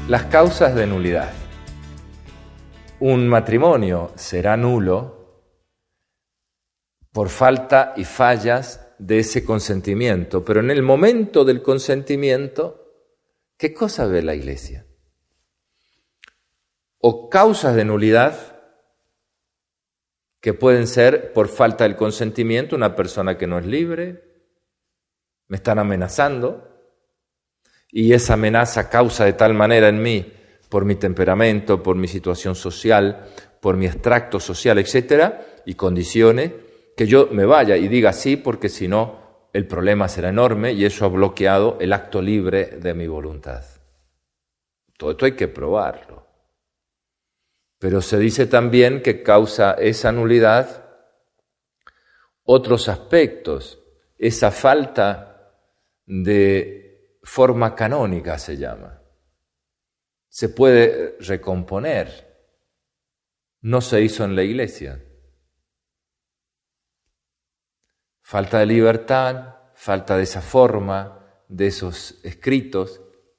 Las causas de nulidad. Un matrimonio será nulo por falta y fallas de ese consentimiento, pero en el momento del consentimiento, ¿qué cosa ve la Iglesia? O causas de nulidad que pueden ser por falta del consentimiento, una persona que no es libre, me están amenazando, y esa amenaza causa de tal manera en mí, por mi temperamento, por mi situación social, por mi extracto social, etcétera, y condiciones, que yo me vaya y diga sí, porque si no, el problema será enorme y eso ha bloqueado el acto libre de mi voluntad. Todo esto hay que probarlo. Pero se dice también que causa esa nulidad otros aspectos, esa falta de forma canónica se llama. Se puede recomponer. No se hizo en la Iglesia. Falta de libertad, falta de esa forma, de esos escritos,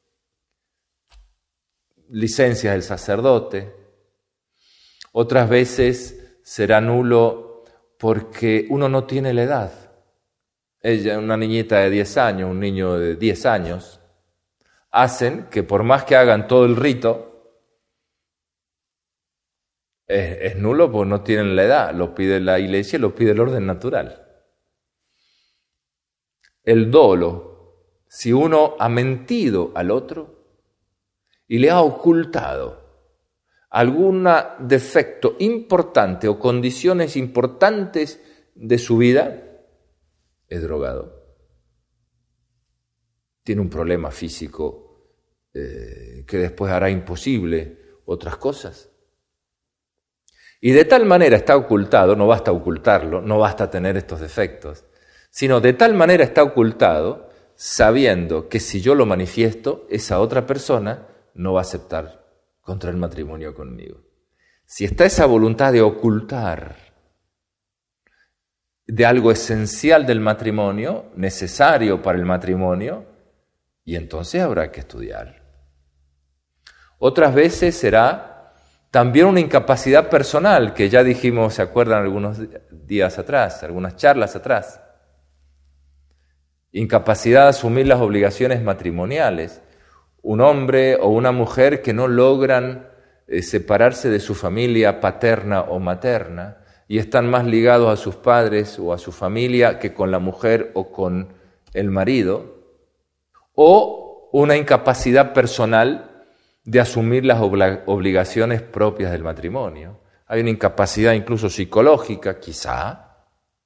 licencias del sacerdote. Otras veces será nulo porque uno no tiene la edad. Ella, una niñita de 10 años, un niño de 10 años, hacen que por más que hagan todo el rito, es nulo porque no tienen la edad, lo pide la Iglesia, lo pide el orden natural. El dolo, si uno ha mentido al otro y le ha ocultado algún defecto importante o condiciones importantes de su vida, es drogado. Tiene un problema físico que después hará imposible otras cosas. Y de tal manera está ocultado, no basta ocultarlo, no basta tener estos defectos, sino de tal manera está ocultado, sabiendo que si yo lo manifiesto, esa otra persona no va a aceptar contraer el matrimonio conmigo. Si está esa voluntad de ocultar de algo esencial del matrimonio, necesario para el matrimonio, y entonces habrá que estudiar. Otras veces será también una incapacidad personal, que ya dijimos, ¿se acuerdan algunos días atrás, algunas charlas atrás? Incapacidad de asumir las obligaciones matrimoniales. Un hombre o una mujer que no logran separarse de su familia paterna o materna, y están más ligados a sus padres o a su familia que con la mujer o con el marido, o una incapacidad personal de asumir las obligaciones propias del matrimonio. Hay una incapacidad incluso psicológica, quizá,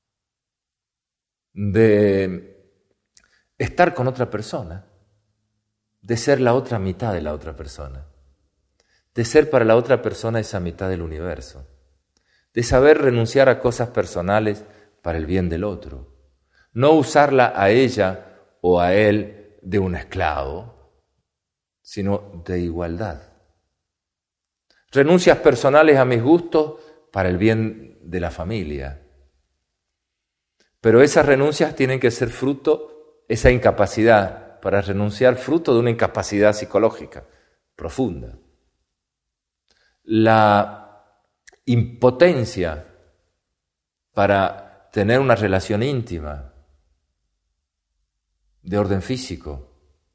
de estar con otra persona, de ser la otra mitad de la otra persona, de ser para la otra persona esa mitad del universo, de saber renunciar a cosas personales para el bien del otro, no usarla a ella o a él de un esclavo, sino de igualdad. Renuncias personales a mis gustos para el bien de la familia. Pero esas renuncias tienen que ser fruto, esa incapacidad para renunciar, fruto de una incapacidad psicológica profunda. La impotencia para tener una relación íntima de orden físico,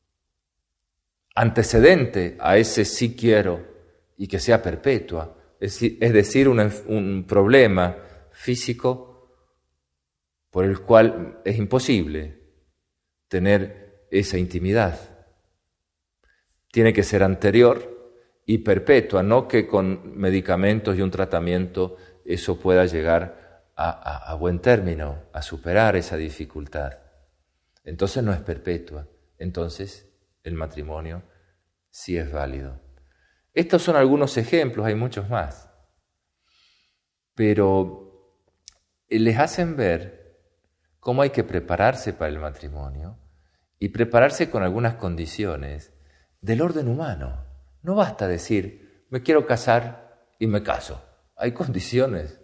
antecedente a ese sí quiero y que sea perpetua, es decir, un problema físico por el cual es imposible tener esa intimidad. Tiene que ser anterior y perpetua, no que con medicamentos y un tratamiento eso pueda llegar a buen término, a superar esa dificultad. Entonces no es perpetua, entonces el matrimonio sí es válido. Estos son algunos ejemplos, hay muchos más, pero les hacen ver cómo hay que prepararse para el matrimonio y prepararse con algunas condiciones del orden humano. No basta decir, me quiero casar y me caso. Hay condiciones.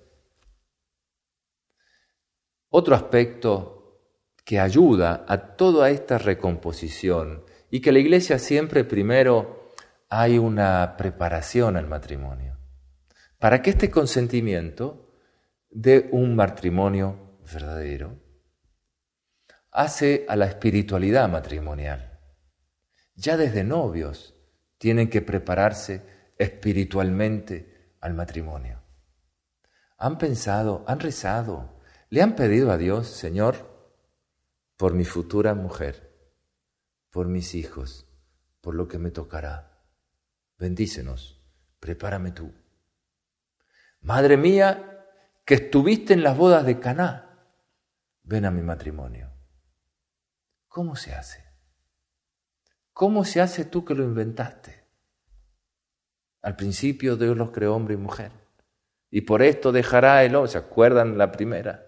Otro aspecto que ayuda a toda esta recomposición y que la Iglesia siempre primero hay una preparación al matrimonio, para que este consentimiento de un matrimonio verdadero hace a la espiritualidad matrimonial. Ya desde novios tienen que prepararse espiritualmente al matrimonio. ¿Han pensado, han rezado, le han pedido a Dios, Señor, por mi futura mujer, por mis hijos, por lo que me tocará? Bendícenos, prepárame tú. Madre mía, que estuviste en las bodas de Caná, ven a mi matrimonio. ¿Cómo se hace? ¿Cómo se hace tú que lo inventaste? Al principio Dios los creó hombre y mujer. Y por esto dejará el hombre. ¿Se acuerdan la primera?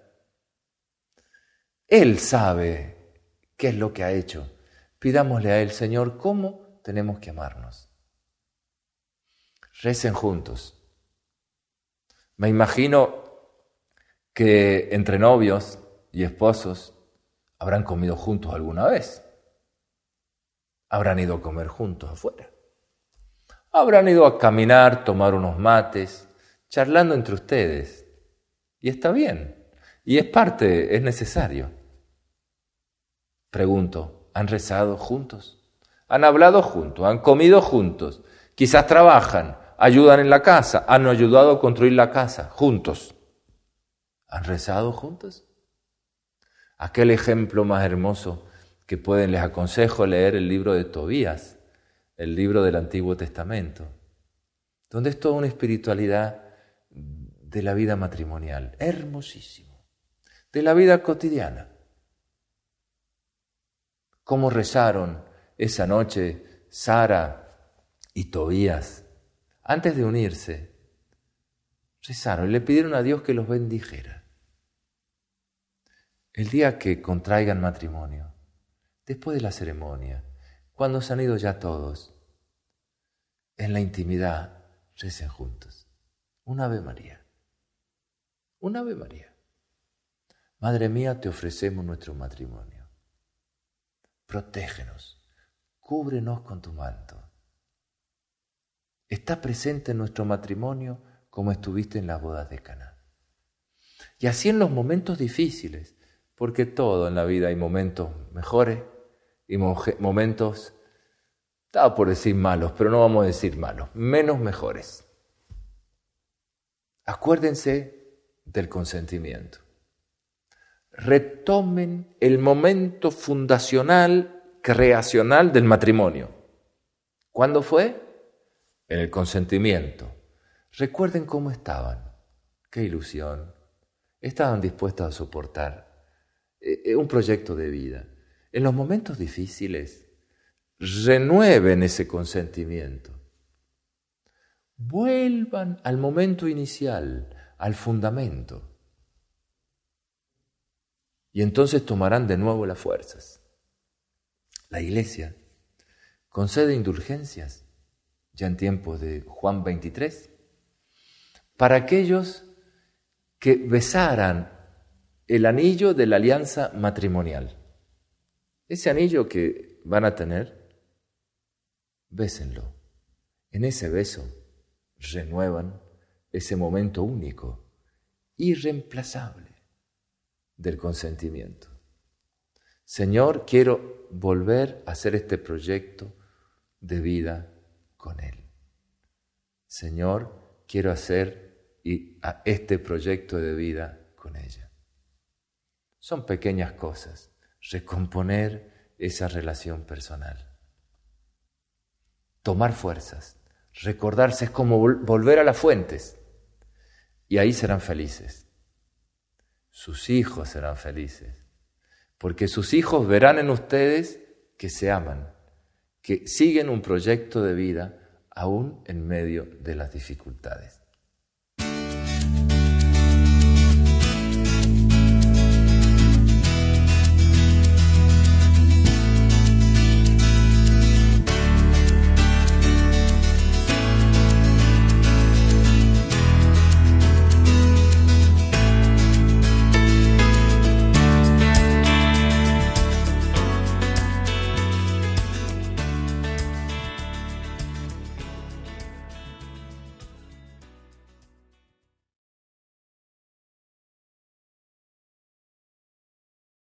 Él sabe qué es lo que ha hecho. Pidámosle a Él, Señor, ¿cómo tenemos que amarnos? Recen juntos. Me imagino que entre novios y esposos habrán comido juntos alguna vez. Habrán ido a comer juntos afuera. Habrán ido a caminar, tomar unos mates, charlando entre ustedes. Y está bien. Y es parte, es necesario. Pregunto, ¿han rezado juntos? ¿Han hablado juntos? ¿Han comido juntos? Quizás trabajan, ayudan en la casa, han ayudado a construir la casa juntos. ¿Han rezado juntos? Aquel ejemplo más hermoso que pueden, les aconsejo leer el libro de Tobías, el libro del Antiguo Testamento, donde es toda una espiritualidad de la vida matrimonial, hermosísimo, de la vida cotidiana. Cómo rezaron esa noche Sara y Tobías, antes de unirse, rezaron y le pidieron a Dios que los bendijera. El día que contraigan matrimonio, después de la ceremonia, cuando se han ido ya todos, en la intimidad, recen juntos. Un Ave María. Un Ave María. Madre mía, te ofrecemos nuestro matrimonio. Protégenos, cúbrenos con tu manto. Está presente en nuestro matrimonio como estuviste en las bodas de Caná. Y así en los momentos difíciles, porque todo en la vida hay momentos mejores y momentos, estaba por decir malos, pero no vamos a decir malos, menos mejores. Acuérdense del consentimiento. Retomen el momento fundacional, creacional del matrimonio. ¿Cuándo fue? En el consentimiento. Recuerden cómo estaban. Qué ilusión. Estaban dispuestos a soportar un proyecto de vida. En los momentos difíciles, renueven ese consentimiento. Vuelvan al momento inicial, al fundamento. Y entonces tomarán de nuevo las fuerzas. La Iglesia concede indulgencias, ya en tiempos de Juan 23, para aquellos que besaran el anillo de la alianza matrimonial. Ese anillo que van a tener, bésenlo. En ese beso renuevan ese momento único, irreemplazable del consentimiento. Señor, quiero volver a hacer este proyecto de vida con Él. Señor, quiero hacer este proyecto de vida con ella. Son pequeñas cosas, recomponer esa relación personal. Tomar fuerzas, recordarse es como volver a las fuentes y ahí serán felices. Sus hijos serán felices, porque sus hijos verán en ustedes que se aman, que siguen un proyecto de vida aún en medio de las dificultades.